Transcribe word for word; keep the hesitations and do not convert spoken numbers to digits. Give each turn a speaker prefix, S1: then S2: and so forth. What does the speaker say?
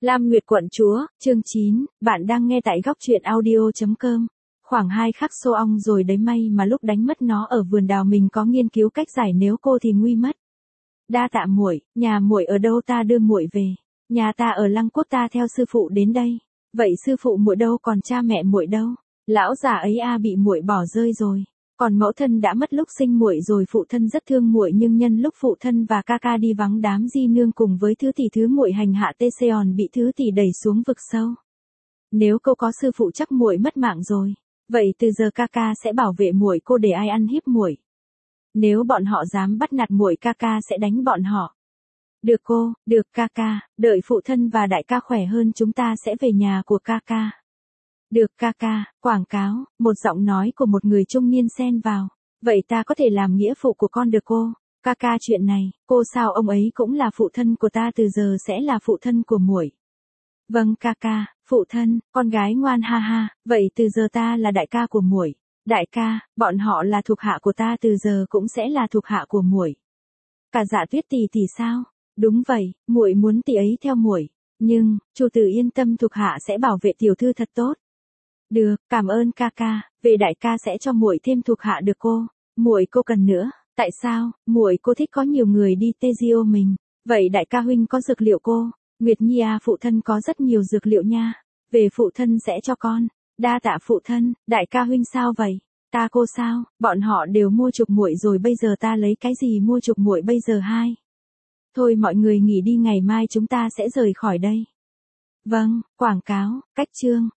S1: Lam Nguyệt quận chúa, chương chín, bạn đang nghe tại góc truyện audio chấm com. Khoảng hai khắc xô ong rồi đấy, may mà lúc đánh mất nó ở vườn đào mình có nghiên cứu cách giải, nếu cô thì nguy mất. Đa tạ muội, nhà muội ở đâu ta đưa muội về. Nhà ta ở Lăng Quốc, ta theo sư phụ đến đây. Vậy sư phụ muội đâu, còn cha mẹ muội đâu? Lão già ấy a bị muội bỏ rơi rồi. Còn mẫu thân đã mất lúc sinh muội rồi, phụ thân rất thương muội, nhưng nhân lúc phụ thân và ca ca đi vắng, đám di nương cùng với thứ tỷ thứ muội hành hạ tê Seon bị thứ tỷ đẩy xuống vực sâu. Nếu cô có sư phụ chắc muội mất mạng rồi. Vậy từ giờ ca ca sẽ bảo vệ muội, cô để ai ăn hiếp muội. Nếu bọn họ dám bắt nạt muội, ca ca sẽ đánh bọn họ. Được cô, được ca ca, đợi phụ thân và đại ca khỏe hơn chúng ta sẽ về nhà của ca ca. Được ca ca, quảng cáo, một giọng nói của một người trung niên xen vào. Vậy ta có thể làm nghĩa phụ của con được cô? Ca ca, chuyện này, cô sao ông ấy cũng là phụ thân của ta, từ giờ sẽ là phụ thân của muội. Vâng ca ca, phụ thân, con gái ngoan, ha ha, vậy từ giờ ta là đại ca của muội. Đại ca, bọn họ là thuộc hạ của ta, từ giờ cũng sẽ là thuộc hạ của muội. Cả Dạ Tuyết tỷ tỷ sao? Đúng vậy, muội muốn tỷ ấy theo muội, nhưng chủ tử yên tâm, thuộc hạ sẽ bảo vệ tiểu thư thật tốt. Được, cảm ơn ca ca, về đại ca sẽ cho muội thêm thuộc hạ được cô. Muội cô cần nữa, tại sao? Muội cô thích có nhiều người đi tê giô mình. Vậy đại ca huynh có dược liệu cô? Nguyệt Nhi à, phụ thân có rất nhiều dược liệu nha. Về phụ thân sẽ cho con. Đa tạ phụ thân. Đại ca huynh sao vậy? Ta cô sao? Bọn họ đều mua chuộc muội rồi, bây giờ ta lấy cái gì mua chuộc muội bây giờ hai? Thôi mọi người nghỉ đi, ngày mai chúng ta sẽ rời khỏi đây. Vâng, quảng cáo, cách chương,